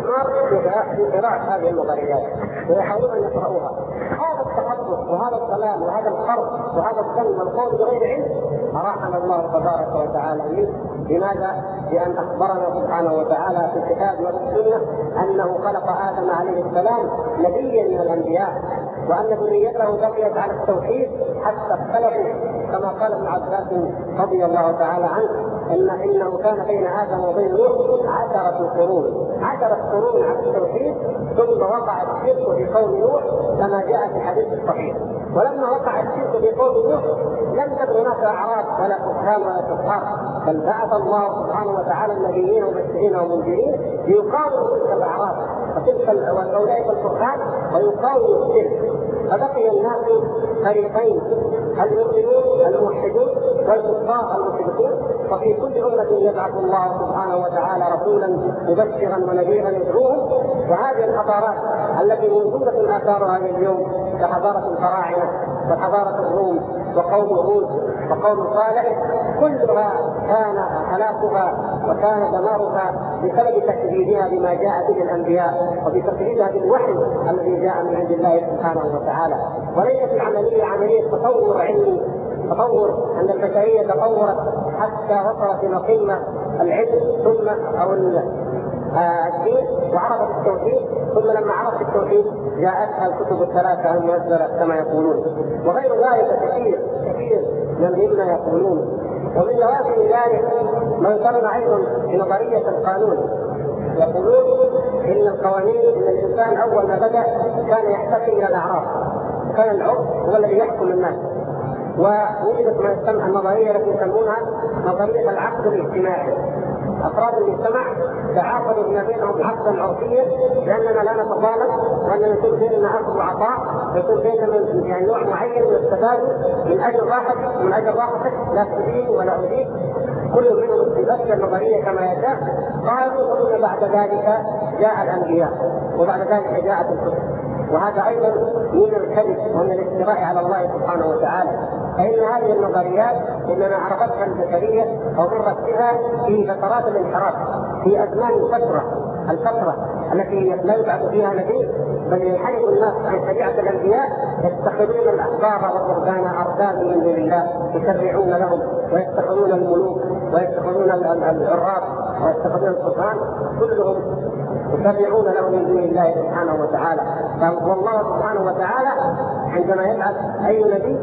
الحمار في قراءة هذه النظريات ويحاولون أن يقرؤوها. هذا التخبط وهذا الضلال وهذا الخرق وهذا الظن والقول بغير علم أراحنا الله تبارك وتعالى منه. لماذا؟ لأن أخبرنا سبحانه وتعالى في الكتاب والسنة أنه خلق آدم عليه السلام نبيا من الأنبياء، وأن ذريته بقيت على التوحيد حتى اختلفوا، كما قال ابن عباس رضي الله تعالى عنه إنه كان بين آدم وبين نوح 10 قرون على التوحيد، ثم وقع الشرك في قوم نوح كما جاء في الحديث الصحيح. ولما وقع الشرك في قوم نوح لم تكن هناك أعراض ولا كفران ولا كفار، بل بعث الله سبحانه وتعالى النبيين ومبشرين ومنذرين ليقاوموا تلك الأعراض وتلك أولئك الكفار ويقاوموا الشرك. فبقي الناس فريقين، المؤمنون الموحدون والكفار المشركون. وفي كل أمة يبعث الله سبحانه وتعالى رسولا مبشرا ونذيرا يدعوهم. وهذه الحضارات التي موجودة آثارها اليوم كحضارة الفراعنة وحضارة الروم وقوم هود وقوم صالح، كلها كان هلاكها وكان دمارها بسبب تكذيبها بما جاء به الأنبياء وبتكذيبها بالوحي الذي جاء من عند الله سبحانه وتعالى. وليست العملية عملية تطور علمي، تطور أن البشرية تطورت حتى وصلت إلى قمة العلم ثم أو الدين وعرفت التوحيد، ثم لما عرفت التوحيد جاءتها الكتب الثلاثة المنزلة كما يقولون، وغير ذلك كثير مما يقولون. ومن لوازم ذلك ما يقرن أيضا في نظرية القانون، يقولون إن القوانين إن الإنسان أول ما بدأ كان يحتكم إلى الأعراف، كان العرف هو الذي يحكم الناس. ووجدت ما يسمى النظرية التي يسمونها نظرية العقد الاجتماعي، أفراد المجتمع تعاقدوا فيما بينهم عقدا عرفيا لأننا لا نتطالب، وأننا يكون بيننا أخذ وعطاء، يكون بيننا يعني نوع معين من التبادل من أجل راحتك لا تدين ولا أدين، كل منهم استبدل النظرية كما يشاء. قالوا ثم بعد ذلك جاء الأنبياء وبعد ذلك جاءت الكتب، وهذا أيضا من الكذب ومن الافتراء على الله سبحانه وتعالى. فإن هذه النظريات إنما عرفتها البشرية أو مرت بها في فترات الانحراف، في أزمان الفترة التي لا يبعث فيها نبي بل ينحرف الناس عن شريعة الأنبياء، يتخذون الأحبار والرهبان أربابا من دون الله يشرعون لهم، ويتخذون الملوك ويتخذون العراف ويتخذون السلطان، كلهم يشرعون لهم من دون الله سبحانه وتعالى. والله سبحانه وتعالى عندما يبعث أي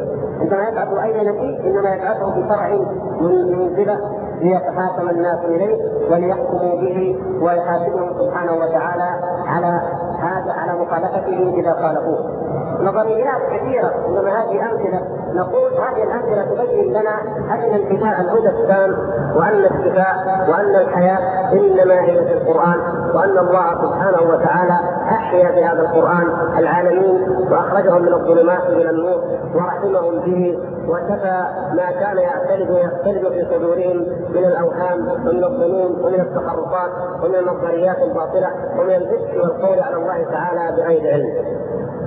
نبي إنما يبعثه بشرع منزله ليتحاكم الناس إليه وليحكموا به ويحاسبهم سبحانه وتعالى على مخالفته إذا خالفوه. نظريات كثيرة، إنما هذه أمثلة نقول هذه الأمثلة تبين لنا أن انتهاء الهدى التام وأن الشفاء وأن الحياة إنما هي في القرآن، وأن الله سبحانه وتعالى أحيا بهذا القرآن العالمين وأخرجهم من الظلمات إلى النور ورحمهم به، وشفى ما كان يختلف في صدورهم من الأوهام ومن الظنون ومن التخرصات ومن النظريات الباطلة ومن الفسق والقول على الله تعالى بغير علم.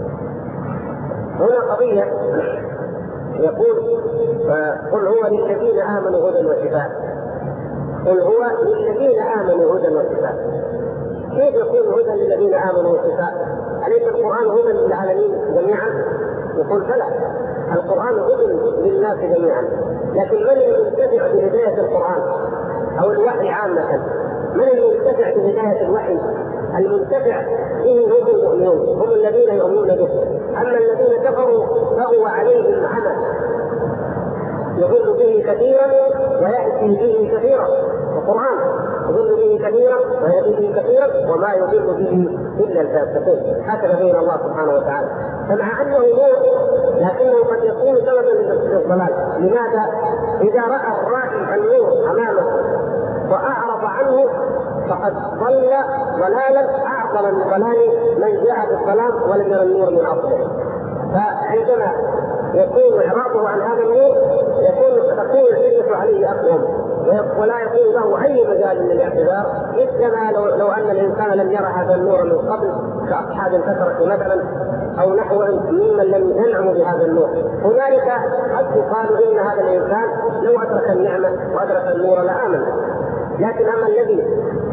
هنا قضية يقول قل هو للذين آمنوا هدى وشفاء، قل هو للذين آمنوا هدى وشفاء. كيف يكون هدى للذين آمنوا وشفاء؟ أليس القرآن هدى للعالمين جميعا؟ يقول فلا، القرآن هدى للناس جميعا، لكن من ينتفع بهداية القرآن أو الوحي عامة؟ من ينتفع بهداية الوحي؟ المنتفع به هم المؤمنون، هم الذين يؤمنون به. أما الذين كفروا فهو عليهم عمى يضل به كثيرا ويأتي به كثيرا، القرآن يضل به كثيرا ويأتي به كثيرا وما يضل به إلا الفاسقين. هكذا بين الله سبحانه وتعالى. فمع أنه نور لكنه قد يكون سببا للضلال. لماذا؟ إذا رأى الراعي النور أمامه وأعرض عنه فقد ضل ضلالا أعظم من ضلال من جاء بالظلام ولم يرى النور من أصله. فعندما يكون إعراضه عن هذا النور تكون الحجة عليه أقوم ولا يكون له أي مجال للاعتذار، مثلما لو أن الإنسان لم يرى هذا النور من قبل كأصحاب الفترة مثلا أو نحو ممن لم ينعموا بهذا النور. هنالك قد يقال إن هذا الإنسان لو أدرك النعمة وأدرك النور لآمن. لكن أما الذي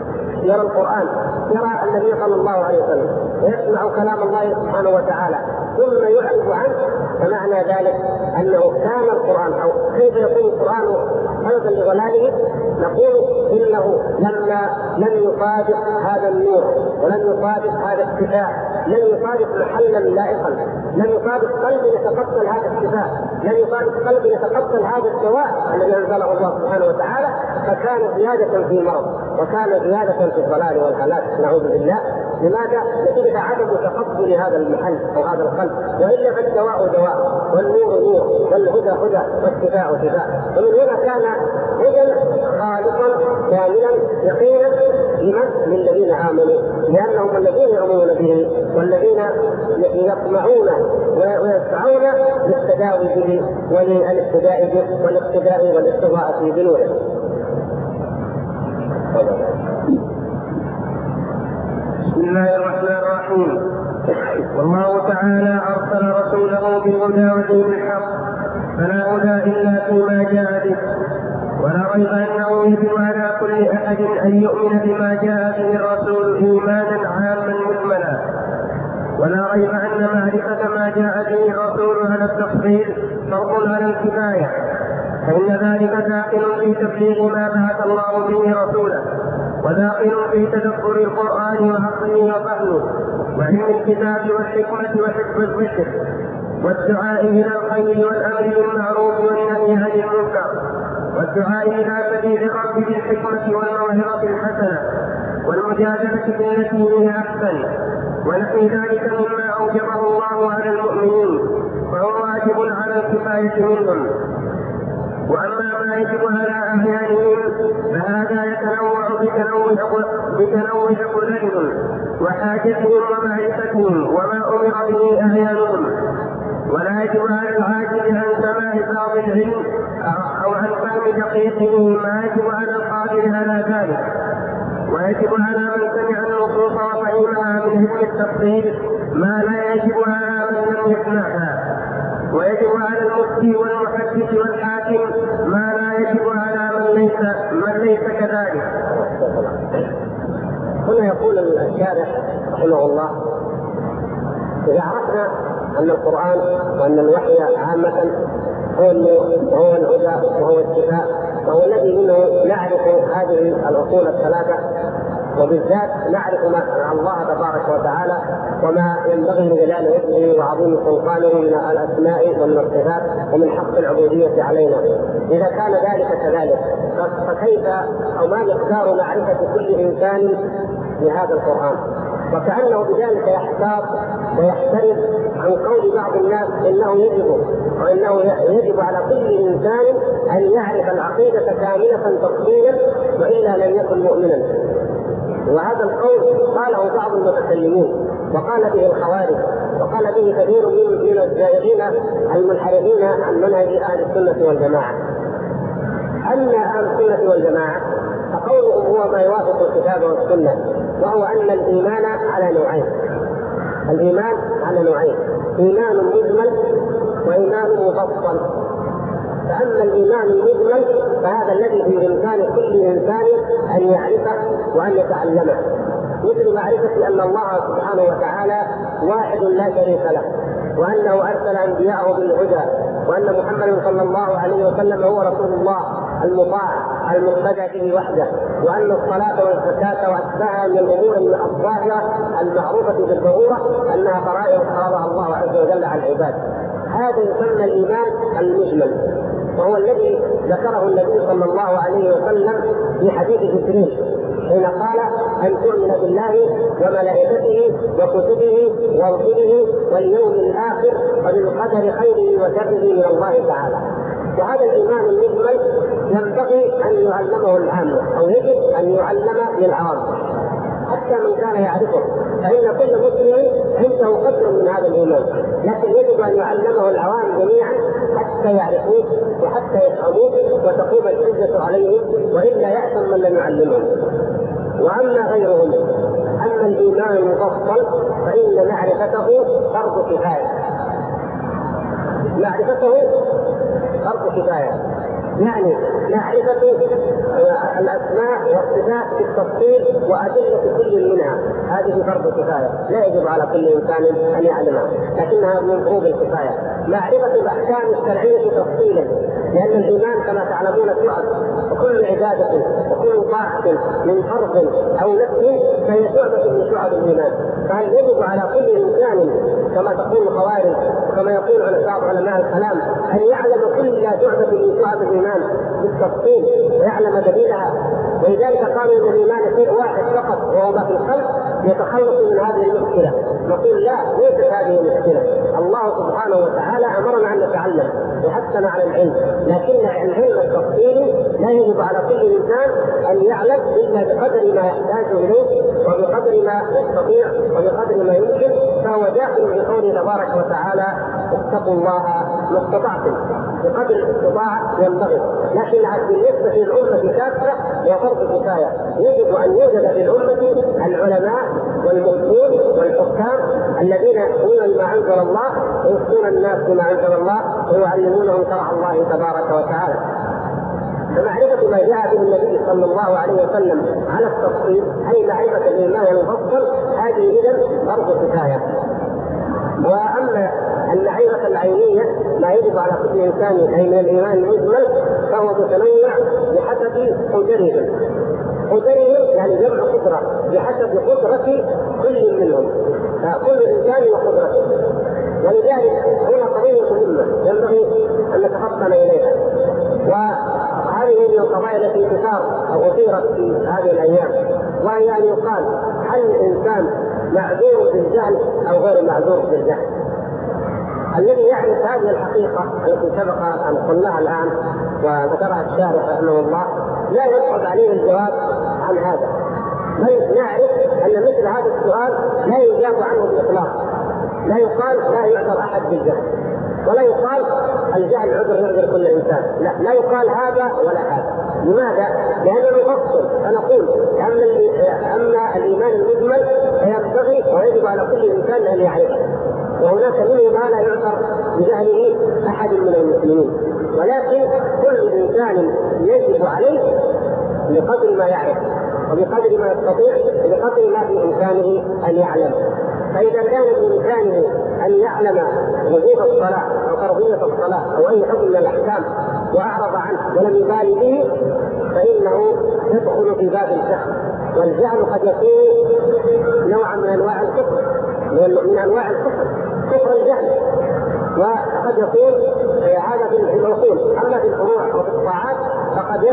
يرى القرآن، يرى النبي صلى الله عليه وسلم، ويسمع كلام الله سبحانه وتعالى ثم يعرض عنه، فمعنى ذلك أنه كان القرآن، أو كيف يكون القرآن سببا لضلاله؟ نقول إنه لما لم يصادق هذا النور ولم يصادق هذا الشفاء، لم يصادق محلا لائقا، لم يصادق قلب يتقبل هذا الشفاء، لم يصادق قلب يتقبل هذا الدواء الذي أنزله الله سبحانه وتعالى، فكان زيادة في المرض وكان زيادة في الضلال والهلاك، نعوذ بالله. لماذا؟ نتيجة عدم تقبل هذا المحل أو هذا القلب، وإلا فالدواء دواء والنور نور والهدى هدى والشفاء شفاء. ومن هنا كان هدى خالصا كاملا يقينا لمن؟ للذين آمنوا، لأنهم الذين يؤمنون به والذين يطمعون ويسعون للتداوي به وللاقتداء به والاقتداء والاقتضاء بنوره. بسم الله الرحمن الرحيم. والله تعالى أرسل رسوله بالهدى ودين الحق، فلا هدى إلا فيما جاء به، ولا ريب أنه يجب على كل أحد أن يؤمن بما جاء به الرسول إيمانا عاما مجملا، ولا ريب أن معرفة ما جاء به الرسول على التفصيل فرض على الكفاية، فإن ذلك داخل في تبليغ ما بعث الله به رسوله، وداخل في تدبر القرآن وعقله وفهمه وعلم الكتاب والحكمة وحفظ الذكر والدعاء إلى الخير والأمر بالمعروف والنهي عن المنكر والدعاء إلى سبيل الرب بالحكمة والموعظة الحسنة والمجادلة بالتي هي أحسن، ونحو ذلك مما أوجبه الله على المؤمنين، فهو واجب على الكفاية منهم. وأما ما يجب على أعيانهم فهذا يتنوع بتنوع قدرهم وحاجتهم ومعرفتهم وما أمر به أعيانهم، ولا يجب على العاجز عن سماع بعض العلم أو عن فهم دقيقه ما يجب على القادر على ذلك، ويجب على من سمع النصوص وفهمها من علم التفصيل ما لا يجب على من لم يسمعها، ويجب على المفتي والمحدث والحاكم ما لا يجب على من ليس كذلك. هنا يقول الشارح رحمه الله: إذا عرفنا أن القرآن وأن الوحي عامة هو النور وهو الهدى وهو الشفاء، وهو الذي منه نعرف هذه الأصول الثلاثة، وبالذات نعرف مع الله تبارك وتعالى وما ينبغي لجلال وجهه وعظيم سلطانه من الأسماء ومن الصفات ومن حق العبودية علينا. إذا كان ذلك كذلك فكيف أو ما مقدار معرفة كل إنسان لهذا القرآن؟ وكأنه بذلك يحتاط ويحترز عن قول بعض الناس إنه يجب على كل إنسان أن يعرف العقيدة كاملة تفصيلا وإلا لم يكن مؤمنا. وهذا القول قاله بعض المتكلمين، وقال به الخوارج، وقال به كثير من الزائغين المنحرفين عن منهج أهل السنة والجماعة. أما أهل السنة والجماعة فقولهم هو ما يوافق الكتاب والسنة، وهو أن الإيمان على نوعين. الإيمان على نوعين: إيمان مجمل وإيمان مفصل. فأما الإيمان المجمل فهذا الذي في إمكان كل إنسان أن يعرفه وأن يتعلمه، مثل معرفة أن الله سبحانه وتعالى واحد لا شريك له، وأنه أرسل أنبياءه بالهدى، وأن محمد صلى الله عليه وسلم هو رسول الله المطاع المقتدى به وحده، وأن الصلاة والزكاة وأتباعها من الأمور الظاهرة المعروفة بالضرورة أنها فرائض فرضها الله عز وجل على العباد. هذا يسمى الإيمان المجمل، وهو الذي ذكره النبي صلى الله عليه وسلم في حديث جبريل حين قال: أن تؤمن بالله وملائكته وكتبه ورسله واليوم الآخر وبالقدر خيره وشره من الله تعالى. وهذا الإيمان المجمل ينبغي أن يعلمه العامة، أو يجب أن يعلم للعوام حتى من كان يعرفه، فإن كل مسلم عنده قدر من هذا الإيمان، لكن يجب أن يعلمه العوام جميعا حتى يعرفوه وحتى يفهموه وتقوم الحجة عليهم، وإلا يأثم من لم يعلمهم. وأما غيرهم، أما الإيمان المفصل فإن معرفته فرض كفاية. معرفته فرض كفاية، يعني معرفة الأسماء والصفات بالتفصيل وأدلة كل منها، هذه فرض كفاية لا يجب على كل إنسان أن يعلمها، لكنها من فروض الكفاية. معرفة الأحكام الشرعية تفصيلا، لأن الإيمان كما تعلمون شعب، وكل عبادة وكل طاعة من فرض أو نفس فهي شعبة من شعب الإيمان. فهل يجب على كل إنسان كما تقول الخوارج وكما يقول بعض علماء الكلام أن يعلم كل شعبة من شعب الإيمان بالتفصيل ويعلم دليلها؟ ولذلك قالوا ان الايمان شيء واحد فقط وهو ما في القلب يتخلص من هذه المشكله. نقول لا، ليست هذه المشكله. الله سبحانه وتعالى امرنا ان نتعلم وحثنا على العلم، لكن العلم التفصيلي لا يجب على كل انسان ان يعلم الا بقدر ما يحتاج اليه وبقدر ما يستطيع وبقدر ما يمكن، فهو داخل في قوله تبارك وتعالى اتقوا الله ما استطعتم، بقدر الاستطاعه ينبغي. لكن بالنسبه للامه كافه وفرض كفايه، يجب ان يوجد في الامه العلماء والمفتون والحكام الذين يقولون ما انزل الله ويفتون الناس بما انزل الله ويعلمونهم شرع الله تبارك وتعالى. فمعرفه ما جاء به النبي صلى الله عليه وسلم على التفصيل اي معرفه الايمان المفصل، هذه اذا فرض كفايه. واما المعرفه العينيه ما يجب على كل انسان اي من الايمان المجمل فهو متنوع بحسب قدره يعني جمع قدره بحسب قدره كل منهم، كل انسان وقدرته. ولذلك هنا قضيه مهمه ينبغي ان نتفطن اليها، وهذه من القضايا التي تثار او اثيرت في هذه الايام، وهي ان يقال هل الانسان معذور بالجهل او غير معذور بالجهل؟ الذي يعرف هذه الحقيقه التي سبق ان قلناها الان وذكرها الشارح رحمه الله لا يصعب عليه الجواب عن هذا، بل نعرف ان مثل هذا السؤال لا يجاب عنه باطلاق. لا يقال لا يعذر احد بالجهل، ولا يقال الجهل عذر يعذر كل انسان، لا يقال هذا ولا هذا. لماذا؟ لانه نفصل فنقول اما الايمان المجمل فينبغي ويجب على كل انسان ان يعرفه، وهناك منه ما لا يعذر بجهله احد من المسلمين، ولكن كل انسان يجب عليه بقدر ما يعرف وبقدر ما يستطيع وبقدر ما في امكانه ان يعلم. فاذا كان بامكانه ان يعلم وجوب الصلاه او فرضيه الصلاه او اي حكم من الاحكام واعرض عنه ولم يبالي به فانه يدخل في باب الجهل، والجهل قد يكون نوعا من انواع الكفر، من انواع الكفر، كفر الجهل، وقد يكون هذا في العقول. اما في الفروع وفي الطاعات فقد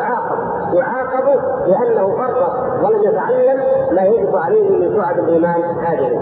يعاقب لانه فرط ولم يتعلم ما يجب عليه من شعب الايمان هذه،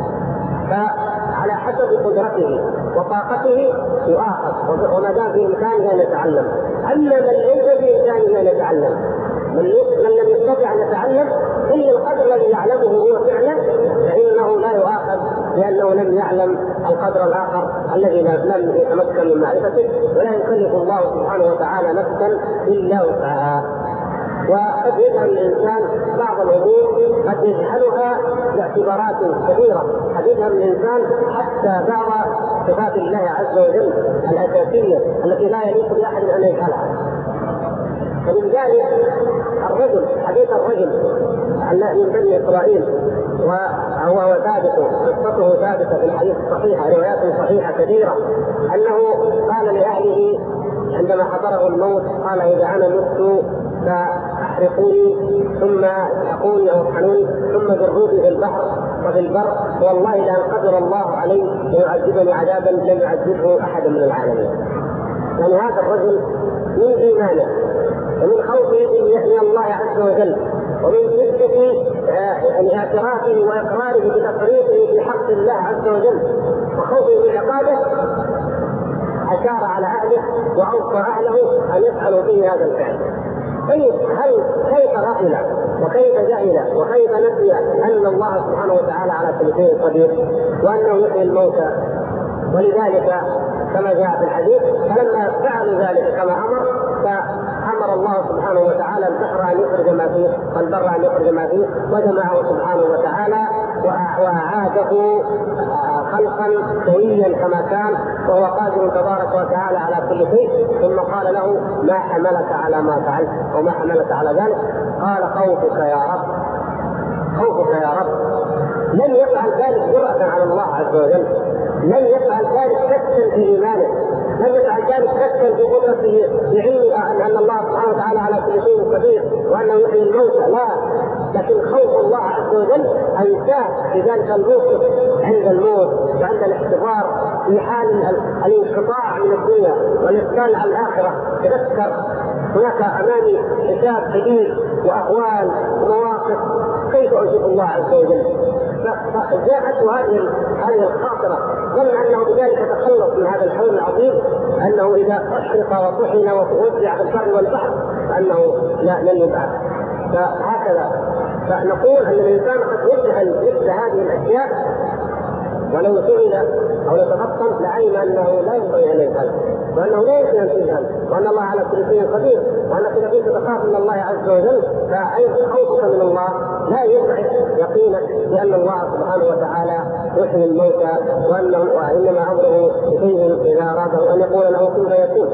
فعلى حسب قدرته وطاقته يؤاخذ وما دام في امكانه ان يتعلم. اما من ليس بامكانه ان يتعلم، من لم يستطع ان يتعلم الا القدر الذي يعلمه هو فعلا، فانه لا يؤاخذ لانه لم يعلم القدر الاخر الذي لم يتمكن من معرفته، ولا يكلف الله سبحانه وتعالى نفسا الا وسعها. وقد يجهل الانسان بعض الامور قد يجهلها باعتبارات كثيره، قد يجهل الانسان حتى بعض صفات الله عز وجل الاساسيه التي لا يليق باحد ان يجهلها. ومن ذلك الرجل، حديث الرجل من بني اسرائيل، وهو ثابت قصته ثابته في الحديث الصحيحه، روايات صحيحه كثيره، انه قال لاهله عندما حضره الموت قال اذا انا مت فاحرقوني ثم احرقوني او اطحنوني ثم ذروني في البحر وفي البر، والله لان قدر الله علي ليعذبني عذابا لم يعذبه احد من العالمين. يعني هذا الرجل من ايمانه ومن خوفه من الله عز وجل ومن شدة اعترافه واقراره بتفريطه في حق الله عز وجل وخوفه من عقابه اشار على اهله واوصى اهله ان يفعلوا به هذا الفعل. طيب كيف غفل وكيف جهل وكيف نسي ان الله سبحانه وتعالى على كل شيء قدير وانه يحيي الموتى؟ ولذلك كما جاء في الحديث فلما فعلوا ذلك كما فامر الله سبحانه وتعالى البحر ان يخرج ما فيه والبر ان يخرج ما فيه، وجمعه سبحانه وتعالى واعاده خلقا سويا كما كان وهو قادر تبارك وتعالى على كل شيء، ثم قال له ما حملك على ما فعلت وما حملك على ذلك؟ قال خوفك يا رب، خوفك يا رب. لم يفعل ذلك جرأة على الله عز وجل، لم يفعل ذلك شكا في ايمانه، لم يفعل ذلك شكا في قدرته بعلم ان الله سبحانه وتعالى على كل شيء قدير وانه يحيي الموتى، لا، لكن خوف الله عز وجل انساه في ذلك الموقف عند الموت وعند الاحتضار في حال الانقطاع من الدنيا والاقبال على الاخره. تذكر هناك امامي حساب كبير واهوال ومواقف، كيف اجيب الله عز وجل؟ فجاءته هذه الخاطره، ظن انه بذلك تخلص من هذا الحول العظيم، انه اذا اشرق وطحن ووزع في البر والبحر انه لن يبعث. فهكذا فنقول ان الانسان قد يجهل مثل هذه الاشياء، ولو سئل او يتفطن لعلم انه لا ينبغي ان يفعل، وانه لا يمكن ان تفعل، وان الله على كل شيء قدير، وانك اذا كنت تخاف من الله عز وجل فاي خوفك من الله لا يبعد يقينك بان الله سبحانه وتعالى يحيي الموتى، وانما امره شيء اذا اراده ان يقول له كن فيكون.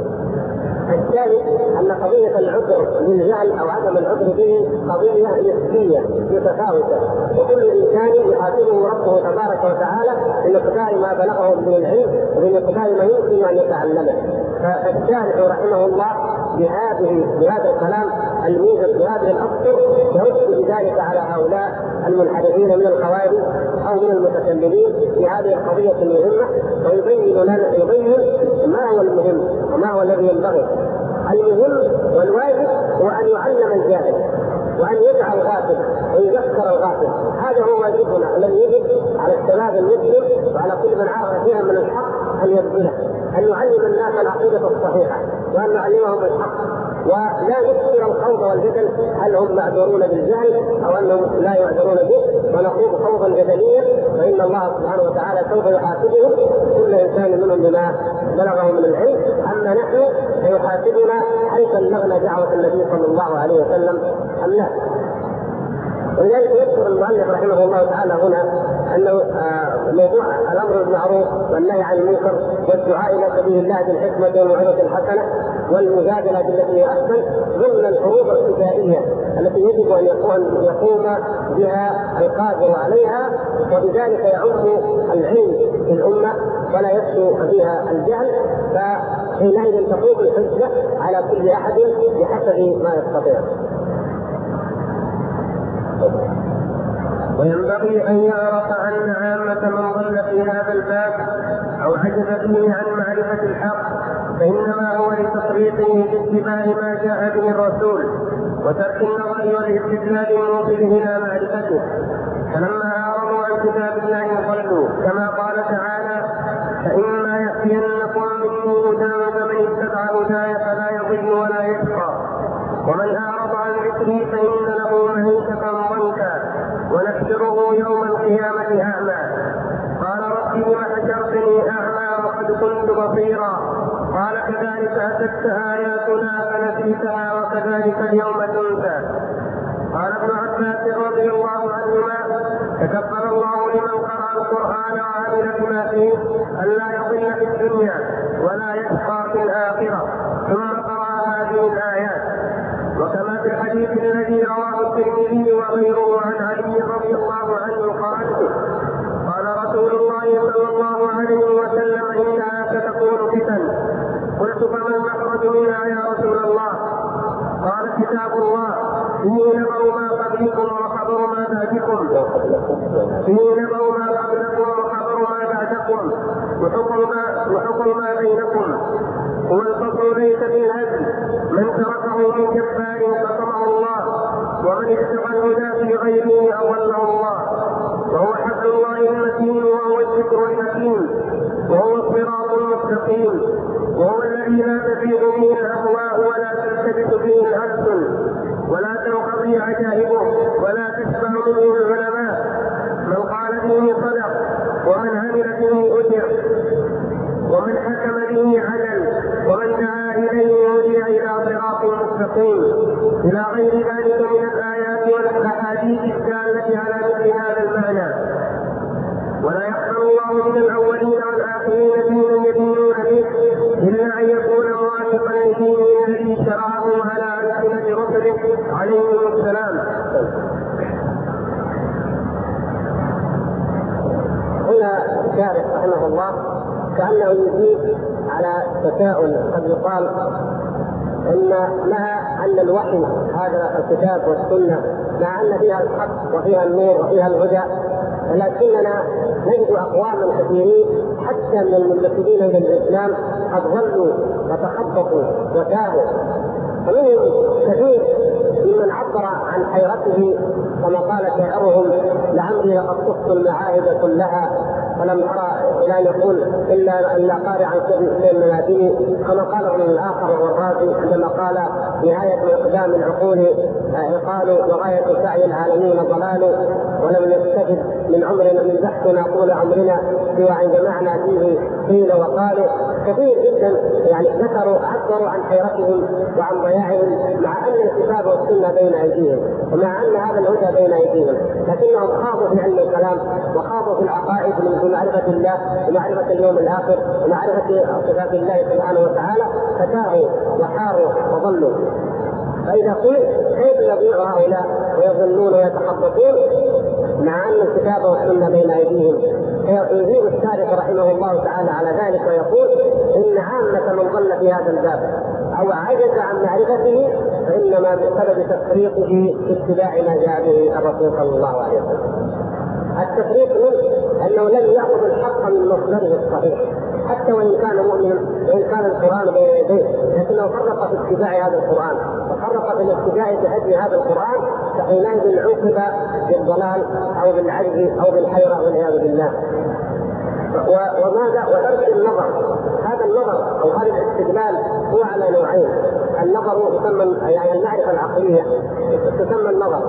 الثالث ان قضيه العذر بالجهل او عدم العذر به قضيه نسبيه متفاوته، وكل انسان يحاسبه ربه تبارك وتعالى بمقدار ما بلغه من العلم وبمقدار ما يمكن ان يتعلمه. فالشارع رحمه الله بهذا الكلام الموجب بهذه الاسطر يرد بذلك على هؤلاء المنحرفين من الخوارج او من المتكلمين في هذه القضيه المهمه، ويبين ما هو المهم وما هو الذي ينبغي. المهم والواجب هو ان يعلم الجاهل وان يدعى الغافل ويذكر الغافل، هذا هو واجبنا الذي يجب على الشباب المسلم وعلى كل من عرف شيئا من الحق ان يبذله، ان يعلم الناس العقيده الصحيحه وان نعلمهم الحق، ولا نكثر الخوض والجدل هل هم معذورون بالجهل او انهم لا يعذرون به، ونخوض خوضا جدليا، فان الله سبحانه وتعالى سوف يحاسبهم كل انسان منهم بما بلغه من العلم، اما نحن سيحاسبنا هل بلغنا دعوه النبي صلى الله عليه وسلم ام لا. ولذلك يذكر المؤلف رحمه الله تعالى هنا انه موضوع الامر بالمعروف والنهي عن المنكر والدعاء الى سبيل الله بالحكمه والموعظه الحسنه والمجادله بالتي هي احسن ضمن الحروب الابتدائيه التي يجب ان يقوم بها القادر عليها، وبذلك يعم العلم في الامه ولا يخشو فيها الجهل، فحينئذ تقوم الحجه على كل احد بحسب ما يستطيع. وينبغي أن يعرف أن عامة من ضل في هذا الباب أو عجز فيه عن معرفة الحق فإنما هو لتفريطه باتباع ما جاء به الرسول وترك النظر والاستدلال الموصل إلى معرفته، فلما أعرضوا عن كتاب الله ضلوا، كما قال تعالى فإما يأتينكم مني هدى فمن اتبع هداي فلا يضل ولا يشقى، ومن أعرض عن ذكري فإن له معيشة ضنكا ونحشره يوم القيامة أعمى. قال رب لم حشرتني أعمى وقد كنت بصيرا، قال كذلك أتتك آياتنا فنسيتها وكذلك اليوم تنسى. قال ابن عباس رضي الله عنهما تكفل الله لمن قرأ القرآن وعمل بما فيه ألا يضل في الدنيا ولا يشقى في الآخرة، ثم قرأ هذه الآيات. وكما في الحديث الذي رواه الترمذي وغيره عن علي رضي الله عنه قال رسول الله صلى الله عليه وسلم إنها ستكون فتن، قلت فما المخرج منها يا رسول الله؟ قال كتاب الله فيه نبأ ما قبلكم وخبر ما بعدكم، فيه نبأ ما قبلكم وخبر ما بعدكم وحكم ما بينكم، هو الفصل ليس بالهزل، من تركه من جبار فطمعه الله، ومن اتبع الهدى في غيره أضله الله، وهو حبل الله المتين وهو الذكر الحكيم وهو الصراط المستقيم، وهو الذي لا تفيض به الأهواء ولا تلتبس به الألسن ولا تنقضي عجائبه ولا تشبع منه العلماء، من قال به صدق ومن عمل به أجر ومن حكم به عدل ومن دعا إليه هدي إلى صراط مستقيم، إلى غير ذلك من الآيات والأحاديث الدالة على مثل هذا المعنى. ولا يقبل الله الشارح رحمه الله كأنه يجيب على تساؤل قد يقال إن مع أن الوحي هذا الكتاب والسنة مع أن فيها الحق وفيها النور وفيها الهدى، ولكننا نجد أقواما كثيرين حتى من المنتسبين إلى الإسلام قد ضلوا وتخبطوا وتاهوا، ومنهم كثير ممن عبر عن حيرته كما قال شاعرهم: لعمري لقد طفت المعاهد كلها فلم أرى لا يقول إلا قارعا في المناديل، كما قال ابن الآخر والرازي عندما قال: نهاية إقدام العقول عقال وغاية سعي العالمين ضلال، ولم نستفد من عمرنا من بحثنا طول عمرنا سوى عند معنى فيه قيل وقال. كثير جدا يعني عبروا عن حيرتهم وعن ضياعهم مع أن الكتاب والسنة بين أيديهم ومع أن هذا الهدى بين أيديهم، لكنهم خاضوا في علم الكلام وخاضوا في العقائد من معرفة الله ومعرفة اليوم الآخر ومعرفة صفات الله سبحانه وتعالى، فتاهوا وحاروا وضلوا. فإذا قيل كيف يضيع هؤلاء ويظنون ويتخبطون مع أن الكتاب والسنة بين أيديهم؟ فيجيب الشارح رحمه الله تعالى على ذلك ويقول: إن عامة من ضل في هذا الباب أو عجز عن معرفته فإنما بسبب تفريطه في اتباع ما جاء به الرسول صلى الله عليه وسلم. التفريط منه أنه لم يأخذ الحق من مصدره الصحيح حتى وإن كان مؤمنا وإن كان القرآن بين يديه، لكنه فرق في اتباع هذا القرآن وفرق في الاتباع بهدي هذا القرآن، فحينئذ عوقب بالضلال أو بالعجز أو بالحيرة والعياذ بالله. وماذا؟ وترك النظر. هذا النظر أو هذا الاستدلال هو على نوعين: النظر يسمى يعني المعرفة العقلية تسمى النظر.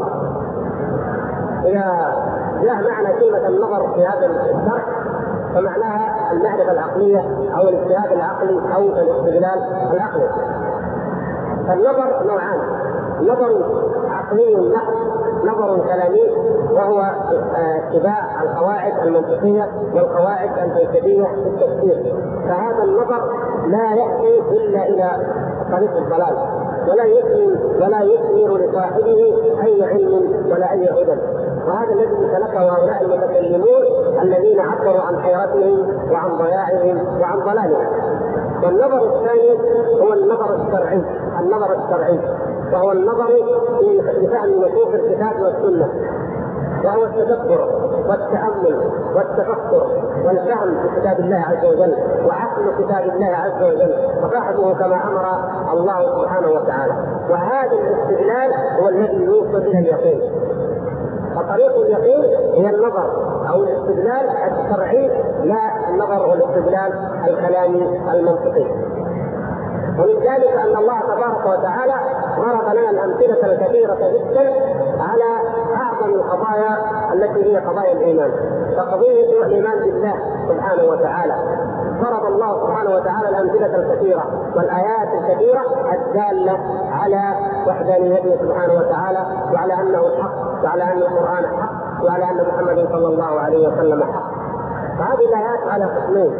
إذا جاء معنى كلمة النظر في هذا الشرح فمعناها المعرفة العقلية أو الاجتهاد العقلي أو الاستدلال العقلي. فالنظر نوعان: نظر عقلي محض، نظر كلامي وهو اتباع القواعد المنطقية والقواعد الفلسفية في التفسير، فهذا النظر لا يأتي إلا إلى طريق الضلال ولا يثمر لصاحبه أي علم ولا أي هدى. وهذا الذي سلكه هؤلاء المتكلمون الذين عبروا عن حيرتهم وعن ضياعهم وعن ضلالهم. والنظر الثاني هو النظر الشرعي، وهو النظر في فهم نصوص الكتاب والسنة، وهو التدبر والتأمل والتفكر والفهم في كتاب الله عز وجل وعقل كتاب الله عز وجل وفهمه كما أمر الله سبحانه وتعالى. وهذا الاستدلال هو الذي يوصل إلى اليقين. فطريق اليقين هي النظر أو الاستدلال الشرعي، لا النظر والاستدلال الكلامي المنطقي. ومن ذلك أن الله تبارك وتعالى ضرب لنا الأمثلة الكثيرة جدا على أعظم القضايا التي هي قضايا الإيمان. فقضية الإيمان بالله سبحانه وتعالى ضرب الله سبحانه وتعالى الأمثلة الكثيرة والآيات الكثيرة الدالة على وحدانيته سبحانه وتعالى وعلى أنه الحق وعلى أن القرآن حق وعلى أن محمد صلى الله عليه وسلم حق. فهذه الآيات على قسمين.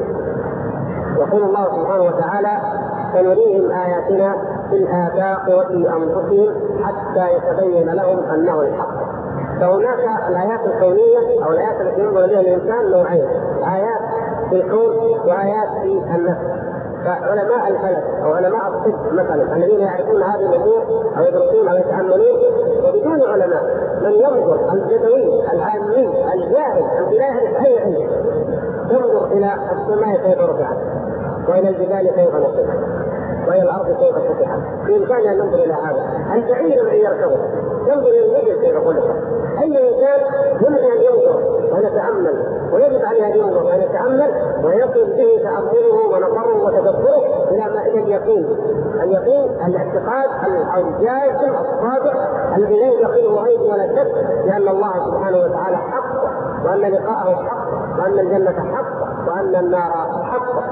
يقول الله سبحانه وتعالى: سنريهم آياتنا في الآفاق وفي أنفسهم حتى يتبين لهم أنه الحق. فهناك الآيات الكونية أو الآيات التي ينظر إليها الإنسان نوعين: آيات في الكون وآيات في النفس. فعلماء الفلك أو علماء الطب مثلا الذين يعرفون هذه الأمور أو يدرسون أو يتأملون، وبدون علماء من ينظر الجدوي العامي الجاهل الذي لا يعرف أي علم ينظر إلى السماء كيف رفعت وإلى الجبال كيف نصبت وإلى الأرض كيف فتحت، بإمكانه أن ننظر إلى هذا. البعير الذي يركبه ينظر إلى النجم كيف خلق. أي إنسان يمكن أن ينظر ويتأمل، ويجب عليه أن ينظر ويتأمل ويصل به تأمله ونظره وتدبره إلى اليقين. اليقين الاعتقاد الجازم الصادق الذي لا يدخله ريب ولا شك لأن الله سبحانه وتعالى حق، وأن لقاءه حق، وأن الجنة حق، وأن النار حق.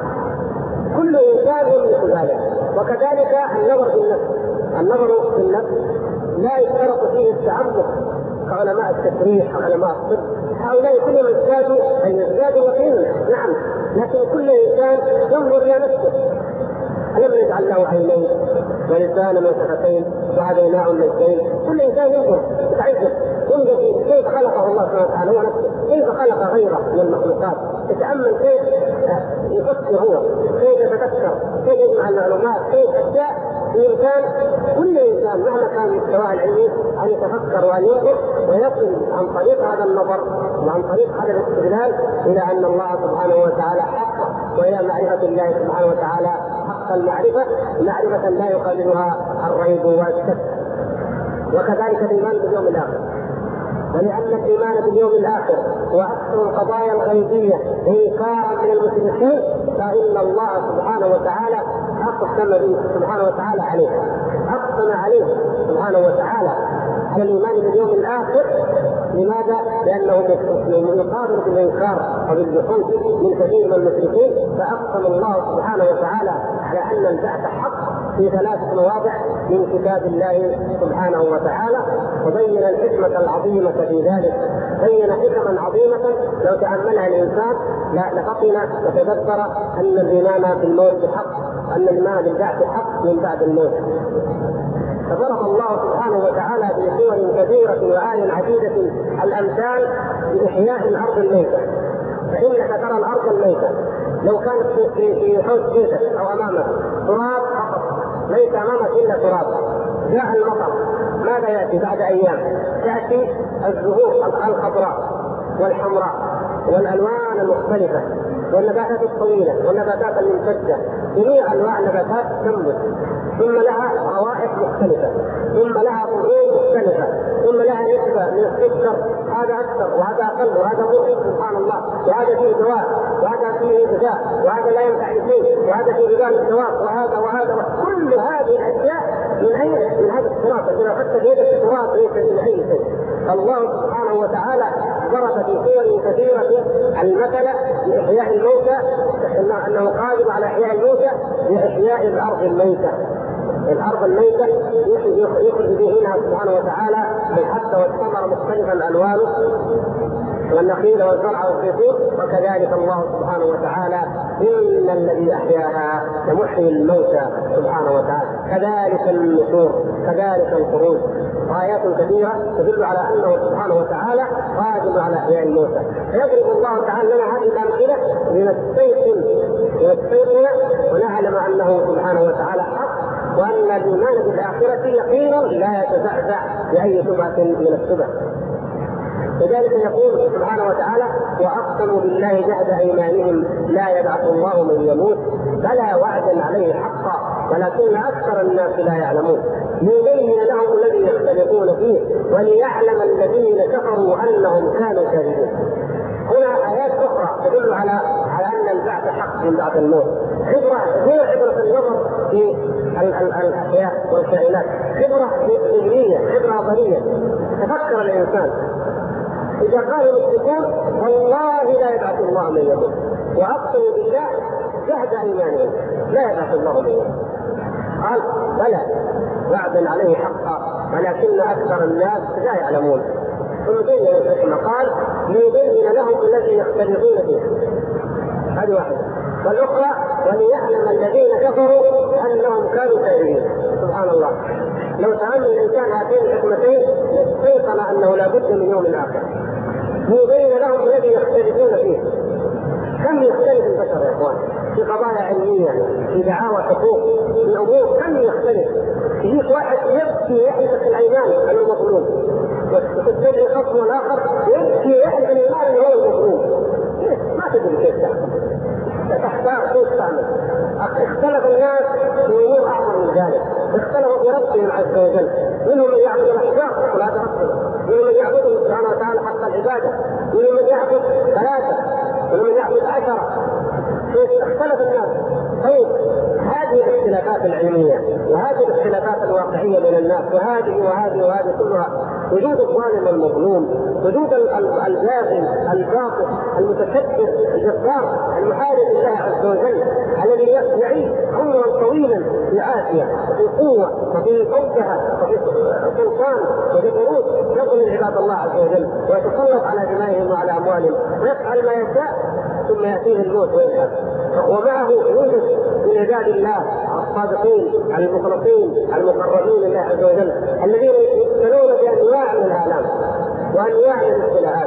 كل إنسان يملك ذلك. وكذلك النظر في النفس. النظر في النفس لا يشترط فيه التعمق كعلماء التشريح وعلماء الطب. هؤلاء كلهم يزدادوا يقينا، نعم، لكن كل إنسان ينظر إلى نفسه. ألم نجعل له عينين ولسانا وشفتين وهديناه النجدين. كل إنسان ينظر يتعجب، ينظر كيف خلقه الله سبحانه وتعالى هو نفسه، كيف خلق خلق غيره من المخلوقات. يتامل كيف يفكر هو، كيف يتفكر، كيف يجمع المعلومات، كيف اشياء بامكان كل انسان مهما كان مستواه العلمي ان يتفكر وان ينظر ويصل عن طريق هذا النظر وعن طريق هذا الاستدلال الى ان الله سبحانه وتعالى حق، والى معرفه الله سبحانه وتعالى حق المعرفه، معرفه لا يقابلها الريب والشك. وكذلك الايمان باليوم الاخر، ولأن الإيمان باليوم الآخر وأكثر القضايا الغيبية إنكارا من المشركين فإن الله سبحانه وتعالى أقسم به سبحانه وتعالى عليه، أقسم عليه سبحانه وتعالى على الإيمان باليوم الآخر. لماذا؟ لأنه يقابل بالإنكار وبالجحود من كثير من المشركين، فأقسم الله سبحانه وتعالى على أن البعث حق في 3 مواضع من كتاب الله سبحانه وتعالى، وبين الحكمة العظيمة في ذلك، بين حكما عظيمة لو تأملها الإنسان لفطن وتذكر أن الإيمان بالموت حق، أن الإيمان بالبعث حق من بعد الموت. فضرب الله سبحانه وتعالى بصور كثيرة وآيات عديدة الأمثال بإحياء الأرض الميتة. فإنك ترى الأرض الميتة لو كانت في حوض بيتك أو أمامك تراب فقط، ليس أمامك إلا تراب، جاء المطر ماذا يأتي بعد أيام؟ تأتي الزهور الخضراء والحمراء والألوان المختلفة والنباتات الطويلة والنباتات الممتدة، جميع أنواع النباتات تنبت، ثم لها روائح مختلفة، ثم لها طعوم مختلفة، ثم لها نسبة من السكر، هذا أكثر وهذا أقل وهذا مفيد سبحان الله، وهذا فيه دواء وهذا فيه غذاء وهذا لا ينفع شيء وهذا فيه غذاء الدواء وهذا كل هذه الأشياء من هذا التراب. إذا حتى في هذا التراب ليس من أي شيء. الله سبحانه وتعالى ضرب في صور كثيرة المثل لإحياء الموتى، أنه قادر على إحياء الموتى بإحياء الأرض الميتة. الأرض الميتة يخرج بها سبحانه وتعالى الحب والثمر مختلفا ألوانه والنخيل والزرع والزيتون، وكذلك الله سبحانه وتعالى إن الذي أحياها لمحيي الموتى سبحانه وتعالى، كذلك النشور، كذلك الخروج. آيات كثيرة تدل على أنه سبحانه وتعالى قادر على إحياء الموتى. فيضرب الله تعالى لنا هذه الأمثلة لنستيقن ونعلم أنه سبحانه وتعالى حق، وأن الإيمان بالآخرة يقين لا يتزعزع بأي شبهة من الشبه. لذلك يقول سبحانه وتعالى: وأقسموا بالله جهد أيمانهم لا يبعث الله من يموت بلى وعدا عليه حقا ولكن أكثر الناس لا يعلمون ليبين لهم الذي يختلفون فيه وليعلم الذين كفروا أنهم كانوا كاذبين. هنا آيات أخرى تدل على أن البعث حق من بعد الموت. هي عبرة النظر في الأحياء والكائنات، عبرة ذهنية، عبرة نظرية. تفكر الإنسان إذا قالوا المشركون والله لا يبعث الله من يموت، وأقسموا بالله جهد أيمانهم لا يبعث الله من يموت، قال بلى وعدا عليه حقا ولكن أكثر الناس لا يعلمون. ثم بين الحكمة قال ليبين لهم الذي يختلفون فيه، هذه واحدة. والأخرى وليعلم الذين كفروا أنهم كانوا كاذبين. سبحان الله، لو تأمل الإنسان هاتين الحكمتين استيقن أنه لا بد من يوم الآخر. ليبين لهم الذي يختلفون فيه. كم يختلف البشر يا إخوان في قضايا علمية، في دعاوى حقوق، في أمور كم يختلف. يجيك واحد يبكي يحلف الأيمان أنه مظلوم، وتستدعي خصم الآخر يبكي يحلف الأيمان أنه هو المظلوم. ما تدري كيف تحتاج كيف تعمل. اختلف الناس في امور اعظم من ذلك، اختلفوا في ربهم عز وجل، منهم من يعبد الاحجار وهذا ربهم، منهم من يعبده سبحانه وتعالى حق العباده، منهم من يعبد 3، منهم من يعبد 10. اختلف الناس. طيب هذه الاختلافات العلميه وهذه الاختلافات الواقعيه بين الناس وهذه كلها، وجود الظالم والمظلوم، وجود الجاهل الباطل المتكبر الجبار المحارب لله عز وجل الذي يعيش عمرا طويلا في عافيه وفي قوه وفي فوجها وفي سلطان وفي فروض يظلم عباد الله عز وجل ويتسلط على دمائهم وعلى اموالهم ويفعل ما يشاء ثم ياتيه الموت ويذهب. ومعه يوجد من عباد الله الصادقين المخلصين المقربين لله عز وجل الذين يبتلون بانواع من الالام وانواع من الابتلاءات.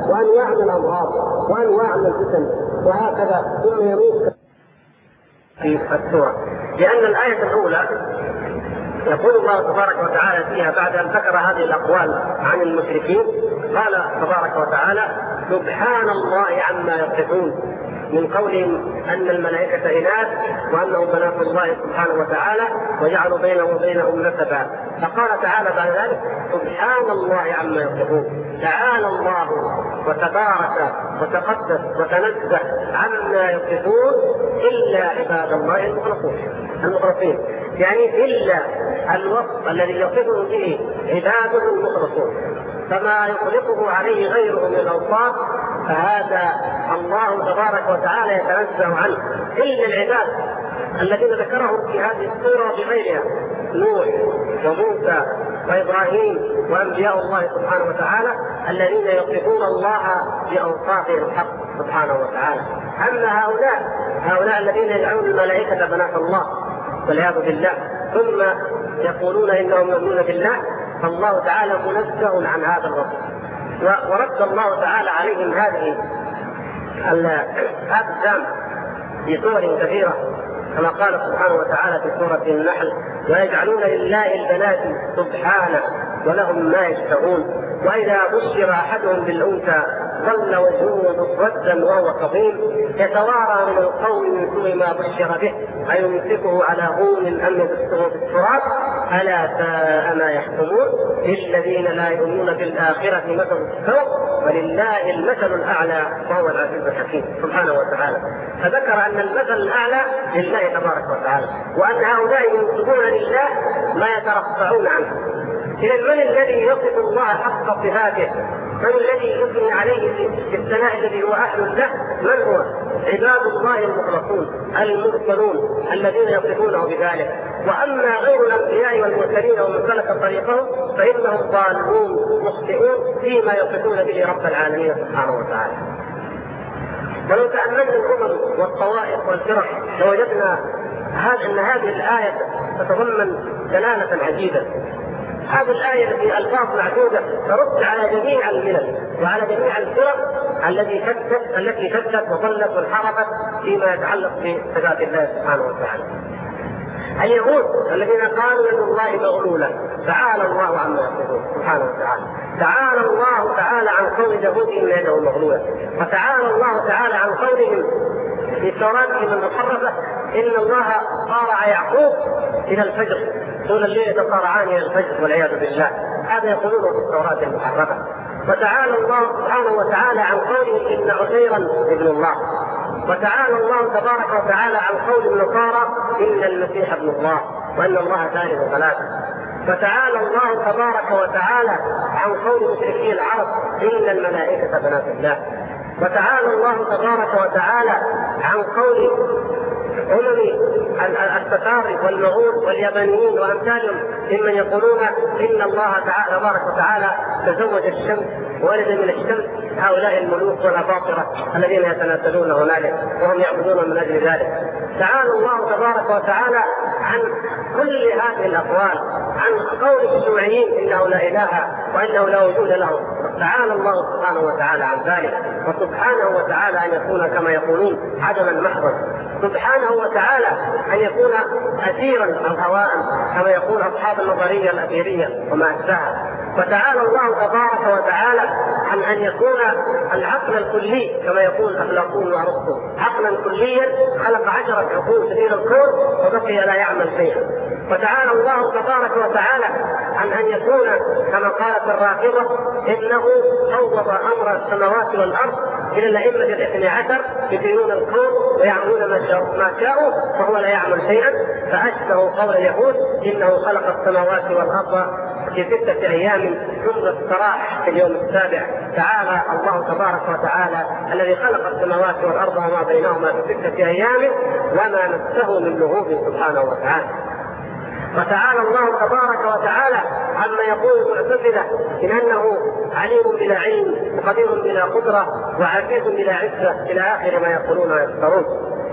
وأنواع من الأمراض وأنواع من الفتن وهكذا، ثم يموت في السورة. لأن الآية الأولى يقول الله تبارك وتعالى فيها بعد أن ذكر هذه الأقوال عن المشركين قال تبارك وتعالى: سبحان الله عما يصفون، من قولهم أن الملائكة إناث وأنهم بنات الله سبحانه وتعالى وجعلوا بينه وبينهم نسبا. فقال تعالى بعد ذلك: سبحان الله عما يصفون، تعالى الله وتبارك وتقدس وتنزه عما يصفون إلا عباد الله المخلصين، يعني إلا الوصف الذي يصفه به عباده المخلصون، فما يطلقه عليه غيره من الأوصاف فهذا الله تبارك وتعالى يتنزه عنه، إلا العباد الذين ذكرهم في هذه السورة وبغيرها: نوح وموسى وإبراهيم وأنبياء الله سبحانه وتعالى الذين يصفون الله بأوصافه الحق سبحانه وتعالى. أما هؤلاء الذين يدعون الملائكة بنات الله والعياذ بالله ثم يقولون إنهم يؤمنون بالله، فالله تعالى منزه عن هذا الوصف، ورد الله تعالى عليهم هذه الذنب في صور كثيرة، كما قال سبحانه وتعالى في سورة النحل: ويجعلون لله البنات سبحانه ولهم ما يشتهون، وإذا بشر أحدهم بالأنثى ظل وجهه مسودا وهو كظيم يتوارى من القوم من سوء ما بشر به أيمسكه على هون أم يدسه في التراب ألا ساء ما يحكمون للذين لا يؤمنون بالآخرة مثل السوء ولله المثل الأعلى وهو العزيز الحكيم سبحانه وتعالى. فذكر أن المثل الأعلى لله تبارك وتعالى، وأن هؤلاء ينسبون لله ما يترفعون عنه. إذا من الذي يصف الله حق صفاته؟ من الذي يثني عليه في الثناء الذي هو أهل له؟ من هو؟ عباد الله المخلصون المرسلون الذين يصفونه بذلك. وأما غير الأنبياء والمرسلين ومن سلك طريقهم فإنهم ضالون مخطئون فيما يصفون به رب العالمين سبحانه وتعالى. ولو تأملنا الأمم والطوائف والفرق لوجدنا أن هذه الآية تتضمن دلالة عجيبة. هذه الآية التي ألفاظ معدودة ترد على جميع الملل وعلى جميع الفرق التي كذبت وضلت وانحرفت فيما يتعلق بصفات الله سبحانه وتعالى. اليهود الذين قالوا يد الله مغلولة تعالى الله عما يصفون سبحانه وتعالى. تعالى الله تعالى عن قول يهودهم يده مغلولة، وتعالى الله تعالى عن قولهم في توراتهم المحرفة إن الله قارع يعقوب إلى الفجر طول الليل يتصارعان إلى الفجر والعياذ بالله. هذا يقولونه في التوراة المحرفة. وتعالى الله سبحانه وتعالى عن قوله إن عزيرا ابن الله. وتعالى الله تبارك وتعالى عن قول النصارى إن المسيح ابن الله وأن الله ثالث ثلاثة. وتعالى الله تبارك وتعالى عن قول مشركي العرب إن الملائكة بنات الله. وتعالى الله تبارك وتعالى عن قول التتار والمغول واليابانيين وامثالهم ممن يقولون ان الله تعالى تبارك وتعالى تزوج الشمس ولد من الشمس، هؤلاء الملوك والاباطره الذين يتنازلون هنالك وهم يعبدون من اجل ذلك. تعالى الله تبارك وتعالى عن كل هذه الاقوال، عن قول الشيوعيين انه لا اله وانه لا وجود له. تعالى الله سبحانه وتعالى عن ذلك، وسبحانه وتعالى ان يكون كما يقولون عدما محضا، سبحانه وتعالى ان يكون اثيرا او هواء كما يقول اصحاب النظريه الاثيريه وما اشبهها. وتعالى الله تبارك وتعالى عن ان يكون العقل الكلي كما يقول افلاطون وارسطو عقلا كليا خلق 10 عقول تدير الكون وبقي لا يعمل شيئا. وتعالى الله تبارك وتعالى عن ان يكون كما قالت الرافضه انه فوض امر السماوات والارض الى الائمه 12 يديرون الكون ويعملون ما شاءوا وهو لا يعمل شيئا، فاشبه قول اليهود انه خلق السماوات والارض في 6 أيام ثم استراح في اليوم السابع. تعالى الله تبارك وتعالى الذي خلق السماوات والارض وما بينهما في 6 أيام وما مسه من لغوب سبحانه وتعالى. وتعالى الله تبارك وتعالى عما يقول المعتزلة إن أنه عليم بلا علم وقدير بلا قدرة وعزيز بلا عزة إلى آخر ما يقولون ويفترون.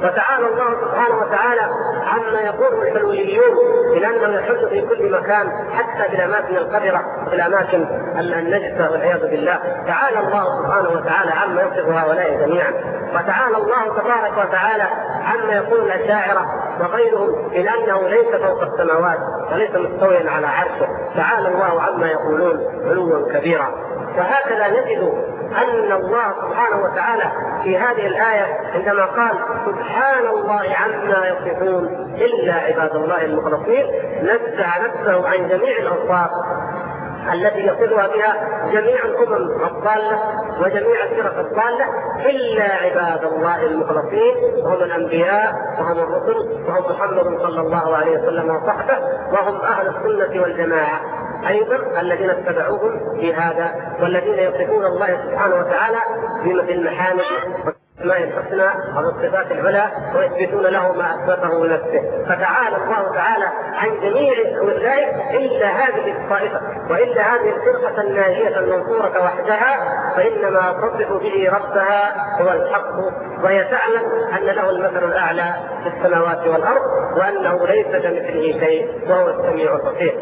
وتعالى الله سبحانه وتعالى عما يقوله الحلوليون من انه يحل في كل مكان حتى في الاماكن القذره وفي الاماكن النجسه والعياذ بالله. تعالى الله سبحانه وتعالى عما يصف هؤلاء جميعا. وتعالى الله تبارك وتعالى عما يقول الاشاعره وغيرهم من انه ليس فوق السماوات وليس مستويا على عرشه. تعالى الله عما يقولون علوا كبيرا. وهكذا نجد أن الله سبحانه وتعالى في هذه الآية عندما قال سبحان الله عما يصفون إلا عباد الله المخلصين نزع نفسه عن جميع الأوصاف التي يصفها بها جميع الأمم الضالة وجميع الفرق الضالة إلا عباد الله المخلصين وهم الأنبياء وهم الرسل وهم محمد صلى الله عليه وسلم وصحبه وهم أهل السنة والجماعة أيضا الذين اتبعوهم في هذا والذين يصفون الله سبحانه وتعالى بالمحامد والأسماء الحسنى والصفات العلى ويثبتون له ما أثبته لنفسه. فتعالى الله تعالى عن جميع أولئك إلا هذه الطائفة وإلا هذه الفرقة الناجية المنصورة وحدها فإنما تصف به ربها هو الحق وهي تعلم أن له المثل الأعلى في السماوات والأرض وأنه ليس كمثله شيء وهو السميع البصير.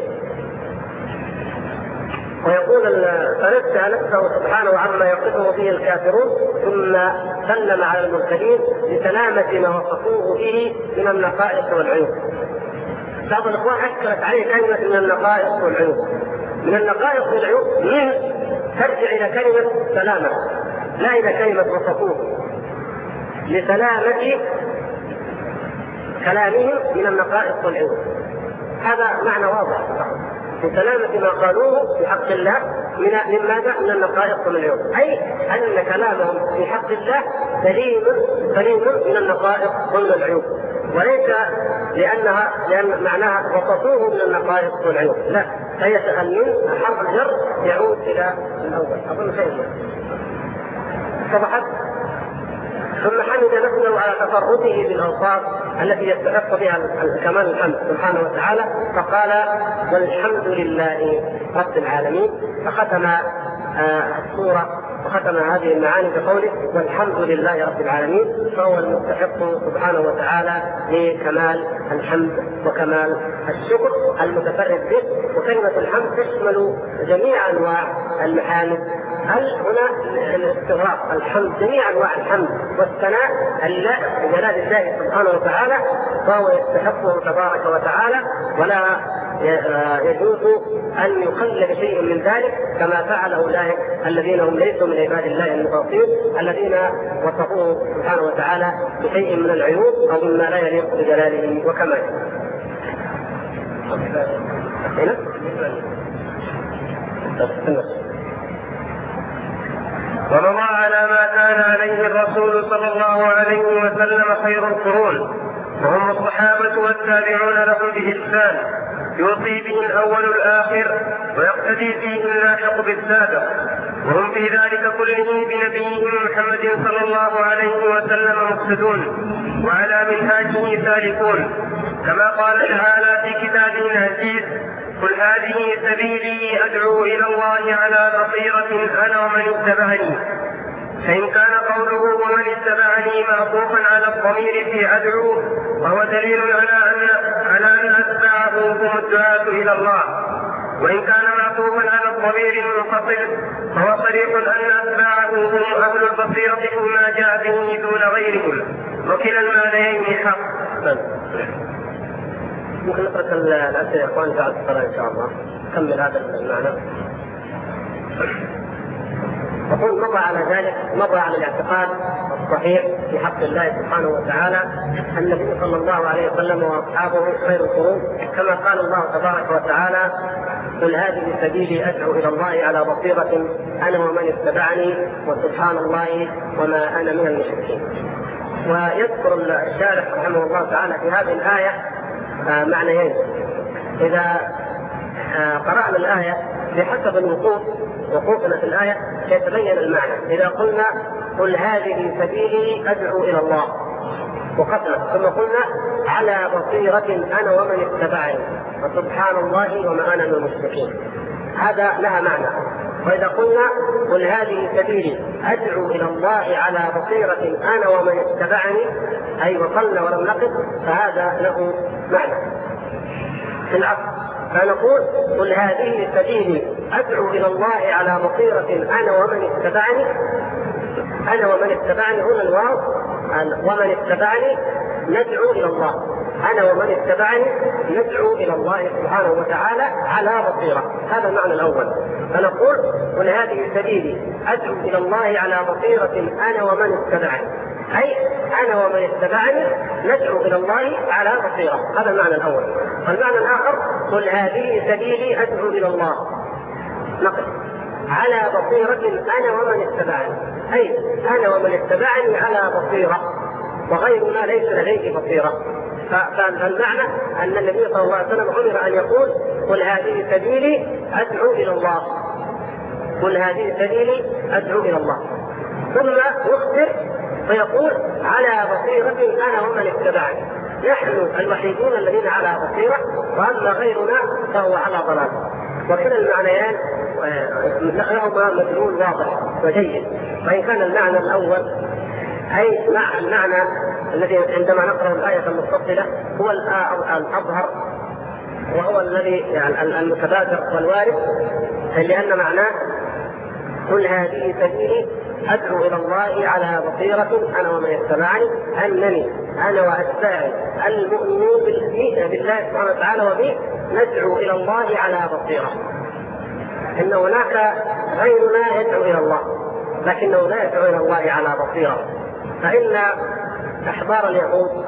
ويقول فنزه نفسه سبحانه عما يصفه به الكافرون ثم سلم على المرسلين لسلامة ما وصفوه به من النقائص والعيوب. بعض الإخوان أشكلت عليه كلمة من النقائص والعيوب. من النقائص والعيوب من ترجع إلى كلمة سلامة لا إلى كلمة وصفوه لسلامة كلامهم من النقائص والعيوب. هذا معنى واضح بسلامة ما قالوه في حق الله من ماذا؟ من النقائص والعيوب، أي أن كلامهم في حق الله سليم من النقائص والعيوب، وليس لأن معناها وصفوه من النقائص والعيوب، لا، هي من حرف الجر يعود إلى الأول. أظن شيء صبحت. ثم حمد نفسه على تفرده بالأوصاف التي يستحق بها كمال الحمد سبحانه وتعالى فقال والحمد لله رب العالمين. فختم السورة وختم هذه المعاني بقوله والحمد لله رب العالمين فهو المستحق سبحانه وتعالى لكمال الحمد وكمال الشكر المتفرد به. وكلمة الحمد تشمل جميع أنواع المحامد. هل هنا الاستغراق الحمد جميع انواع الحمد والثناء اللائق بجلال الله سبحانه وتعالى فهو يستحقه تبارك وتعالى ولا يجوز ان يخل بشيء من ذلك كما فعل اولئك الذين هم ليسوا من عباد الله المخلصين الذين وصفوه سبحانه وتعالى بشيء من العيوب او مما لا يليق بجلاله وكماله. ومضى على ما كان عليه الرسول صلى الله عليه وسلم خير القرون وهم الصحابة والتابعون لهم بإحسان يوصي به الأول الآخر ويقتدي فيه اللاحق بالسابق وهم في ذلك كله بنبيهم محمد صلى الله عليه وسلم مقتدون وعلى منهاجه سالكون كما قال تعالى في كتابه العزيز قل هذه سبيلي أدعو إلى الله على بصيرة أنا ومن اتبعني. فإن كان قوله ومن اتبعني معطوفا على الضمير في أدعو وهو دليل على أن أتباعه هم الدعاة إلى الله وإن كان معطوفا على الضمير المنفصل فهو صريح أن أتباعه هم أهل البصيرة فيما جاء به دون غيرهم وكلا المعنيين حق. ممكن نترك الأسئلة يا إخوان بعد الصلاة إن شاء الله نكمل هذا المعنى. يقول مضى على الاعتقاد الصحيح في حق الله سبحانه وتعالى النبي صلى الله عليه وسلم واصحابه خير القرون كما قال الله تبارك وتعالى قل هذه سبيلي ادعو الى الله على بصيرة انا ومن اتبعني وسبحان الله وما انا من المشركين. ويذكر الشارح رحمه الله تعالى في هذه الآية معنيين. إذا قرأنا الآية بحسب وقوفنا في الآية يتبين المعنى. إذا قلنا قل هذه سبيلي أدعو إلى الله وقفنا ثم قلنا على بصيرة أنا ومن اتبعني وسبحان الله وما أنا من المشركين هذا لها معنى. وإذا قلنا قل هذه سبيلي أدعو إلى الله على بصيرة أنا ومن اتبعني، أي وصلنا ولم نقف، فهذا له معنى في العقل. فنقول قل هذه سبيلي أدعو إلى الله على بصيرة أنا ومن اتبعني. أنا ومن اتبعني هنا الواو، ومن اتبعني ندعو إلى الله، أنا ومن اتبعني ندعو إلى الله سبحانه وتعالى على بصيرة. هذا المعنى الأول. فنقول قل هذه سبيلي أدعو إلى الله على بصيرة أنا ومن اتبعني، أي أنا ومن اتبعني ندعو إلى الله على بصيرة. هذا المعنى الأول. والمعنى الآخر قل هذه سبيلي أدعو إلى الله نقل على بصيرة أنا ومن اتبعني، أي أنا ومن اتبعني على بصيرة وغيرنا ليس لديه بصيرة. فالمعنى أن النبي صلى الله عليه وسلم أمر أن يقول قل هذه سبيلي أدعو إلى الله، قل هذه سبيلي أدعو إلى الله، ثم يخبر فيقول على بصيرة أنا ومن اتبعني، نحن الوحيدون الذين على بصيرة، وأما غيرنا فهو على ضلال. وكلا المعنيان لهما مدلول واضح وجيد. وإن كان المعنى الأول أي المعنى الذي عندما نقرأ الآية المتصلة هو الأظهر وهو الذي المتبادر والوارد، لأن معناه قل هذه سبيلي أدعو إلى الله على بصيرة أنا ومن اتبعني، أنني أنا وأتباعي المؤمنون بالله سبحانه وتعالى وبه ندعو إلى الله على بصيرة. إن هناك غيرنا يدعو إلى الله لكنه لا يدعو إلى الله على بصيرة. فإن أحبار اليهود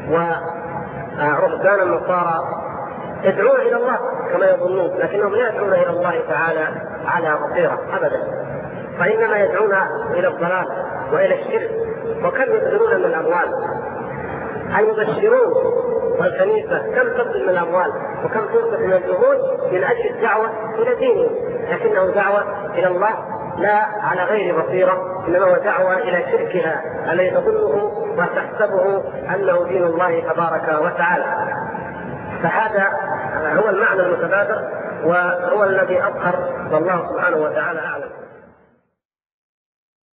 ورهبان النصارى يدعون إلى الله كما يظنون، لكنهم لا يدعون إلى الله تعالى على بصيرة أبدا، فإنما يدعون إلى الضلال وإلى الشرك. وكم يبذلون من الأموال المبشرون والكنيسة، كم تبذل من الأموال وكم تنفق من الجهود من أجل الدعوة إلى دينه، لكنه دعوة إلى الله لا على غير بصيرة، إنما هو دعوة إلى شركها الذي تظنه وتحسبه أنه دين الله تبارك وتعالى. فهذا هو المعنى المتبادر وهو الذي أظهر، والله سبحانه وتعالى أعلم.